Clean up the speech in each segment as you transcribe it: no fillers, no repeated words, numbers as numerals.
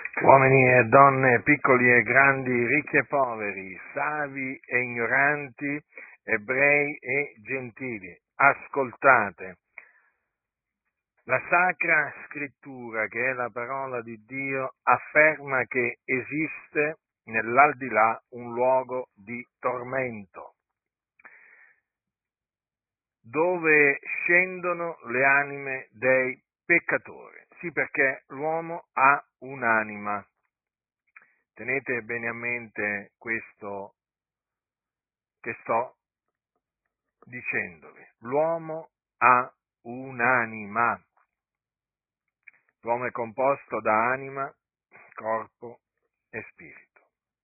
Uomini e donne, piccoli e grandi, ricchi e poveri, savi e ignoranti, ebrei e gentili, ascoltate. La Sacra Scrittura, che è la parola di Dio, afferma che esiste nell'aldilà un luogo di tormento, dove scendono le anime dei peccatori. Sì, perché l'uomo ha un'anima. Tenete bene a mente questo che sto dicendovi. L'uomo ha un'anima. L'uomo è composto da anima, corpo e spirito.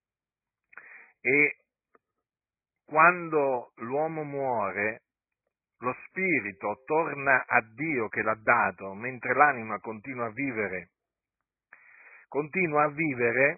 E quando l'uomo muore, lo spirito torna a Dio che l'ha dato, mentre l'anima continua a vivere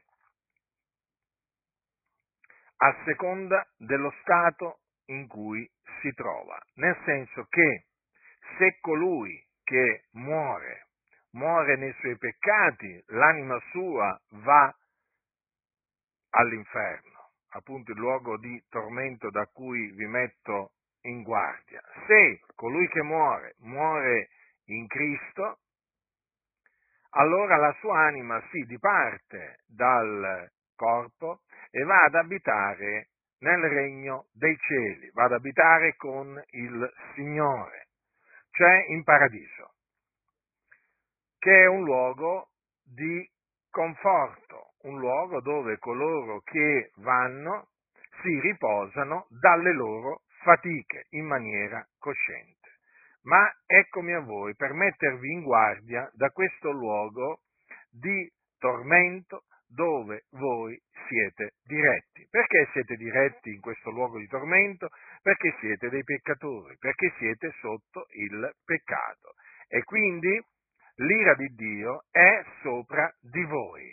a seconda dello stato in cui si trova. Nel senso che se colui che muore nei suoi peccati, l'anima sua va all'inferno, appunto il luogo di tormento da cui vi metto in guardia. Se colui che muore in Cristo, allora la sua anima si diparte dal corpo e va ad abitare nel regno dei cieli, va ad abitare con il Signore, cioè in paradiso, che è un luogo di conforto, un luogo dove coloro che vanno si riposano dalle loro fatiche in maniera cosciente. Ma eccomi a voi per mettervi in guardia da questo luogo di tormento dove voi siete diretti. Perché siete diretti in questo luogo di tormento? Perché siete dei peccatori, perché siete sotto il peccato. E quindi l'ira di Dio è sopra di voi,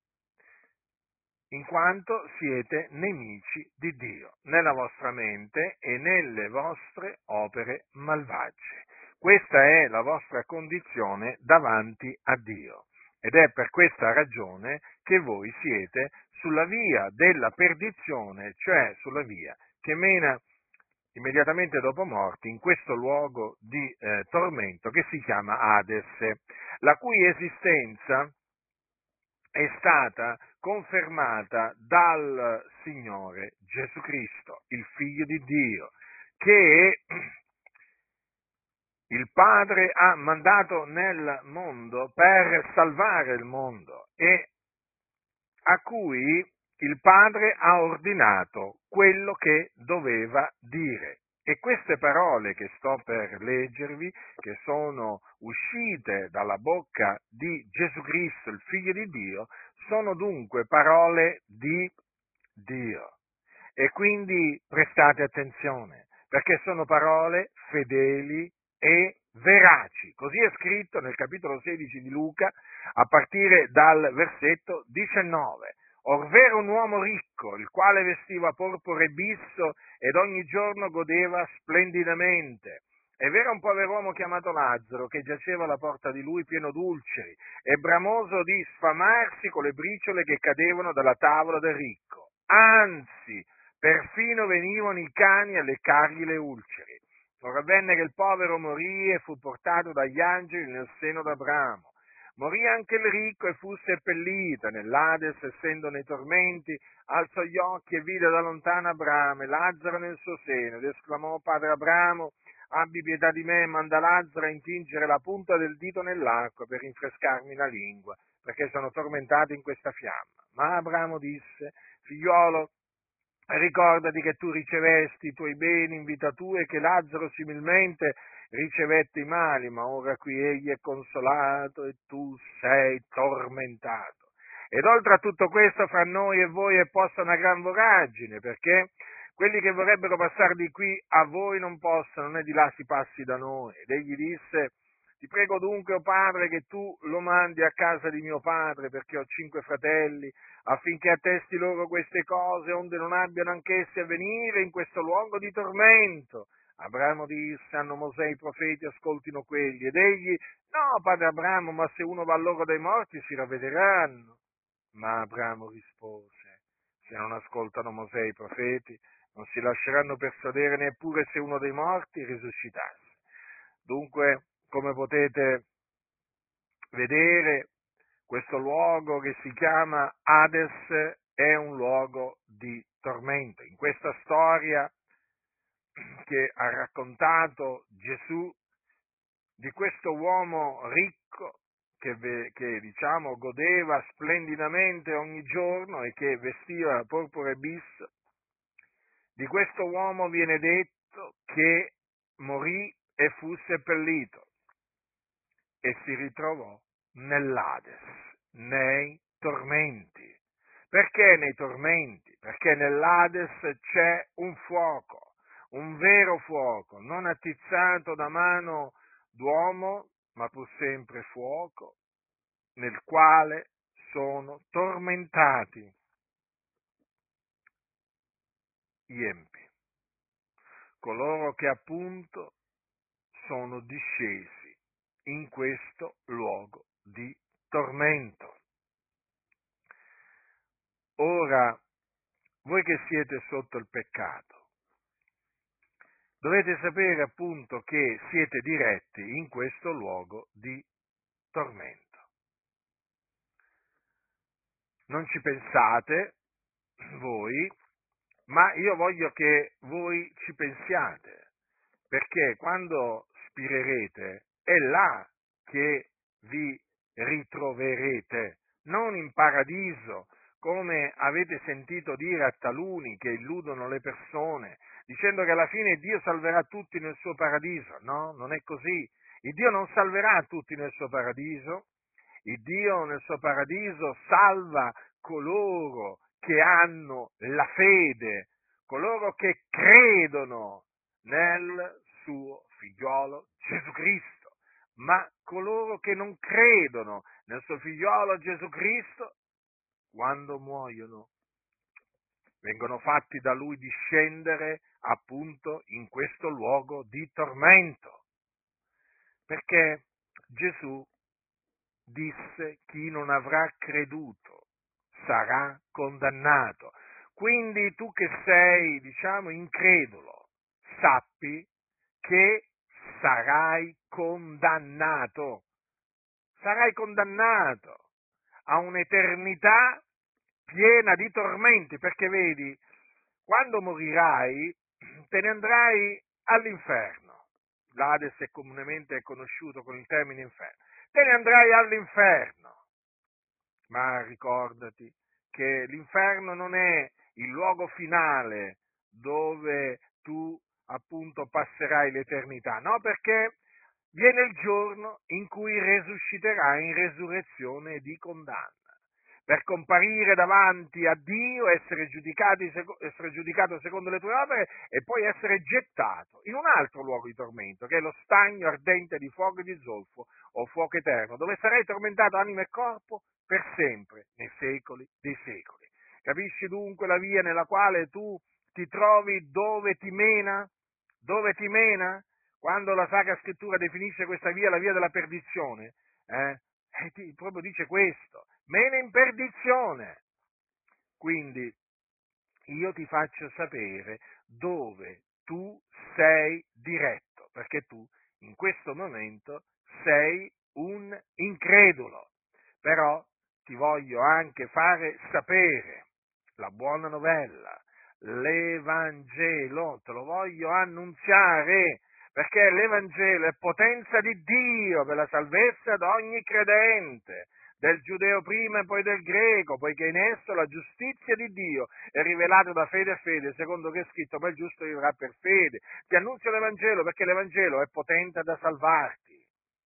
in quanto siete nemici di Dio, nella vostra mente e nelle vostre opere malvagie. Questa è la vostra condizione davanti a Dio ed è per questa ragione che voi siete sulla via della perdizione, cioè sulla via che mena immediatamente dopo morti in questo luogo di tormento che si chiama Hades, la cui esistenza è stata confermata dal Signore Gesù Cristo, il Figlio di Dio, che il Padre ha mandato nel mondo per salvare il mondo e a cui il Padre ha ordinato quello che doveva dire. E queste parole che sto per leggervi, che sono uscite dalla bocca di Gesù Cristo, il Figlio di Dio, sono dunque parole di Dio. E quindi prestate attenzione, perché sono parole fedeli e veraci. Così è scritto nel capitolo 16 di Luca, a partire dal versetto 19. Orvero un uomo ricco, il quale vestiva porpora e bisso ed ogni giorno godeva splendidamente. Ed era un pover'uomo chiamato Lazzaro, che giaceva alla porta di lui pieno d'ulceri e bramoso di sfamarsi con le briciole che cadevano dalla tavola del ricco. Anzi, perfino venivano i cani a leccargli le ulceri. Ora avvenne che il povero morì e fu portato dagli angeli nel seno d'Abramo. Morì anche il ricco e fu seppellito nell'Ades, essendo nei tormenti, alzò gli occhi e vide da lontano Abramo e Lazzaro nel suo seno, ed esclamò: Padre Abramo, abbi pietà di me e manda Lazzaro a intingere la punta del dito nell'acqua per rinfrescarmi la lingua, perché sono tormentato in questa fiamma. Ma Abramo disse: Figliuolo, ricordati che tu ricevesti i tuoi beni in vita tua e che Lazzaro similmente ricevette i mali, ma ora qui egli è consolato e tu sei tormentato. Ed oltre a tutto questo, fra noi e voi è posta una gran voragine, perché quelli che vorrebbero passare di qui a voi non possono, né di là si passi da noi. Ed egli disse: ti prego dunque, o padre, che tu lo mandi a casa di mio padre, perché ho 5 fratelli, affinché attesti loro queste cose, onde non abbiano anch'essi a venire in questo luogo di tormento. Abramo disse: hanno Mosè e i profeti, ascoltino quelli. Ed egli: no, padre Abramo, ma se uno va loro dai morti si ravvederanno. Ma Abramo rispose: se non ascoltano Mosè e i profeti, non si lasceranno persuadere neppure se uno dei morti risuscitasse. Dunque, come potete vedere, questo luogo che si chiama Hades è un luogo di tormento. In questa storia che ha raccontato Gesù di questo uomo ricco che diciamo godeva splendidamente ogni giorno e che vestiva porpora e bis, di questo uomo viene detto che morì e fu seppellito e si ritrovò nell'Hades, nei tormenti. Perché nei tormenti? Perché nell'Hades c'è un fuoco, un vero fuoco, non attizzato da mano d'uomo, ma pur sempre fuoco, nel quale sono tormentati gli empi, coloro che appunto sono discesi in questo luogo di tormento. Ora, voi che siete sotto il peccato, dovete sapere appunto che siete diretti in questo luogo di tormento. Non ci pensate voi, ma io voglio che voi ci pensiate, perché quando spirerete è là che vi ritroverete, non in paradiso, come avete sentito dire a taluni che illudono le persone, dicendo che alla fine Dio salverà tutti nel suo paradiso. No, non è così. Il Dio non salverà tutti nel suo paradiso. Il Dio nel suo paradiso salva coloro che hanno la fede, coloro che credono nel suo figliolo Gesù Cristo. Ma coloro che non credono nel suo figliolo Gesù Cristo, quando muoiono, vengono fatti da lui discendere appunto in questo luogo di tormento. Perché Gesù disse: chi non avrà creduto sarà condannato. Quindi tu che sei, diciamo, incredulo, sappi che sarai condannato a un'eternità piena di tormenti, perché vedi, quando morirai te ne andrai all'inferno. L'Ades è comunemente conosciuto con il termine inferno. Te ne andrai all'inferno, ma ricordati che l'inferno non è il luogo finale dove tu appunto passerai l'eternità, no, perché viene il giorno in cui resusciterai in resurrezione di condanna, per comparire davanti a Dio, essere giudicato secondo le tue opere e poi essere gettato in un altro luogo di tormento, che è lo stagno ardente di fuoco e di zolfo o fuoco eterno, dove sarai tormentato anima e corpo per sempre, nei secoli dei secoli. Capisci dunque la via nella quale tu ti trovi, dove ti mena? Dove ti mena? Quando la Sacra Scrittura definisce questa via la via della perdizione, proprio dice questo: mena in perdizione. Quindi io ti faccio sapere dove tu sei diretto, perché tu in questo momento sei un incredulo. Però ti voglio anche fare sapere la buona novella, l'Evangelo, te lo voglio annunziare, perché l'Evangelo è potenza di Dio per la salvezza di ogni credente, del giudeo prima e poi del greco, poiché in esso la giustizia di Dio è rivelata da fede a fede, secondo che è scritto: ma il giusto vivrà per fede. Ti annunzio l'Evangelo perché l'Evangelo è potente da salvarti,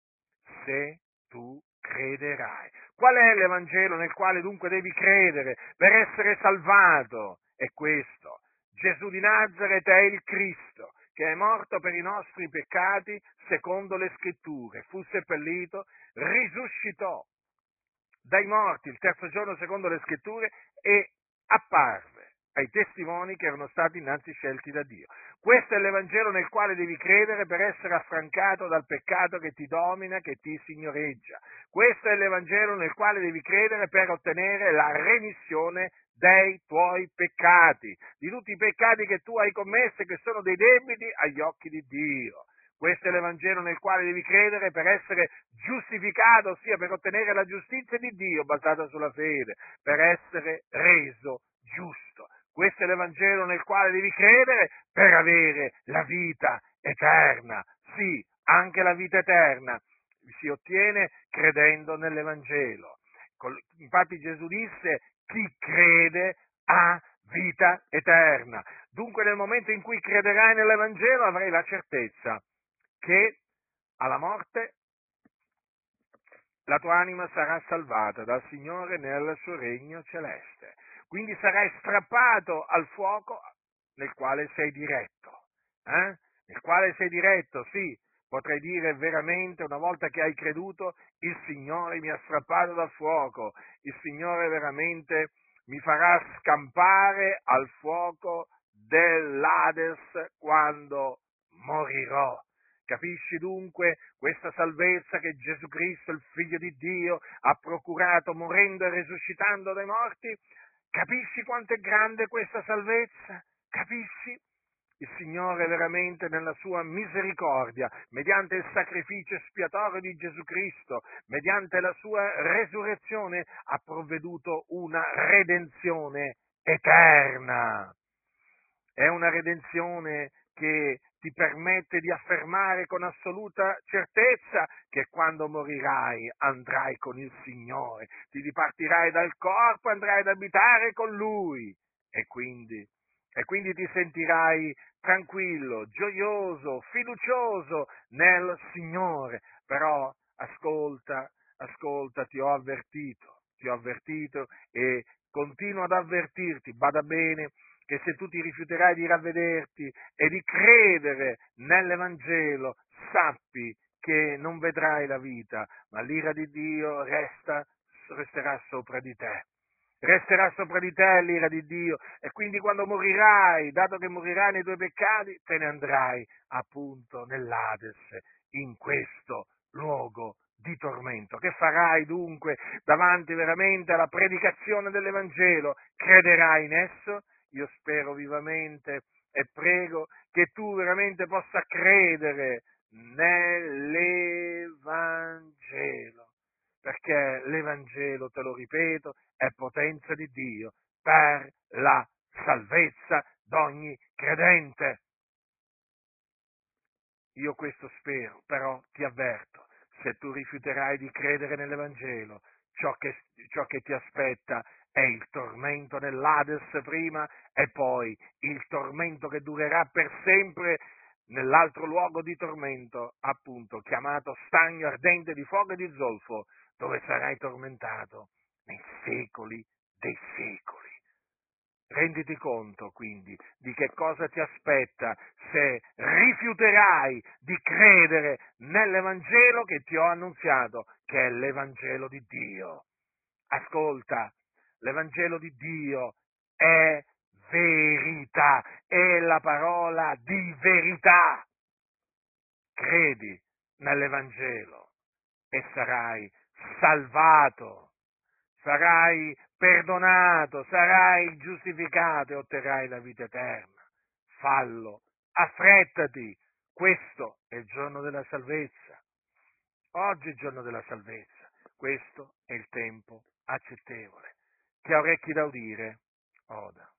se tu crederai. Qual è l'Evangelo nel quale dunque devi credere per essere salvato? È questo: Gesù di Nazaret è il Cristo, che è morto per i nostri peccati secondo le Scritture, fu seppellito, risuscitò dai morti il terzo giorno secondo le Scritture e apparve ai testimoni che erano stati innanzi scelti da Dio. Questo è l'Evangelo nel quale devi credere per essere affrancato dal peccato che ti domina, che ti signoreggia. Questo è l'Evangelo nel quale devi credere per ottenere la remissione dei tuoi peccati, di tutti i peccati che tu hai commesso e che sono dei debiti agli occhi di Dio. Questo è l'Evangelo nel quale devi credere per essere giustificato, ossia per ottenere la giustizia di Dio basata sulla fede, per essere reso giusto. Questo è l'Evangelo nel quale devi credere per avere la vita eterna. Sì, anche la vita eterna si ottiene credendo nell'Evangelo. Infatti Gesù disse: chi crede ha vita eterna. Dunque nel momento in cui crederai nell'Evangelo avrai la certezza che alla morte la tua anima sarà salvata dal Signore nel suo regno celeste. Quindi sarai strappato al fuoco nel quale sei diretto. Nel quale sei diretto, sì, potrei dire veramente, una volta che hai creduto, il Signore mi ha strappato dal fuoco, il Signore veramente mi farà scampare al fuoco dell'Ades quando morirò. Capisci dunque questa salvezza che Gesù Cristo, il Figlio di Dio, ha procurato morendo e risuscitando dai morti? Capisci quanto è grande questa salvezza? Capisci? Il Signore veramente nella sua misericordia, mediante il sacrificio espiatorio di Gesù Cristo, mediante la sua resurrezione, ha provveduto una redenzione eterna. È una redenzione che ti permette di affermare con assoluta certezza che quando morirai andrai con il Signore, ti dipartirai dal corpo, andrai ad abitare con Lui e quindi ti sentirai tranquillo, gioioso, fiducioso nel Signore. Però ascolta, ti ho avvertito e continuo ad avvertirti, bada bene, che se tu ti rifiuterai di ravvederti e di credere nell'Evangelo, sappi che non vedrai la vita, ma l'ira di Dio resterà sopra di te. Resterà sopra di te l'ira di Dio e quindi quando morirai, dato che morirai nei tuoi peccati, te ne andrai appunto nell'Ades, in questo luogo di tormento. Che farai dunque davanti veramente alla predicazione dell'Evangelo? Crederai in esso? Io spero vivamente e prego che tu veramente possa credere nell'Evangelo, perché l'Evangelo, te lo ripeto, è potenza di Dio per la salvezza d'ogni credente. Io questo spero, però ti avverto, se tu rifiuterai di credere nell'Evangelo, ciò che ti aspetta è il tormento nell'Ades prima e poi il tormento che durerà per sempre nell'altro luogo di tormento, appunto, chiamato stagno ardente di fuoco e di zolfo, dove sarai tormentato nei secoli dei secoli. Renditi conto quindi di che cosa ti aspetta se rifiuterai di credere nell'Evangelo che ti ho annunziato, che è l'Evangelo di Dio. Ascolta, l'Evangelo di Dio è verità, è la parola di verità. Credi nell'Evangelo e sarai salvato. Sarai perdonato, sarai giustificato e otterrai la vita eterna. Fallo, affrettati, questo è il giorno della salvezza. Oggi è il giorno della salvezza, questo è il tempo accettevole. Chi ha orecchi da udire, oda.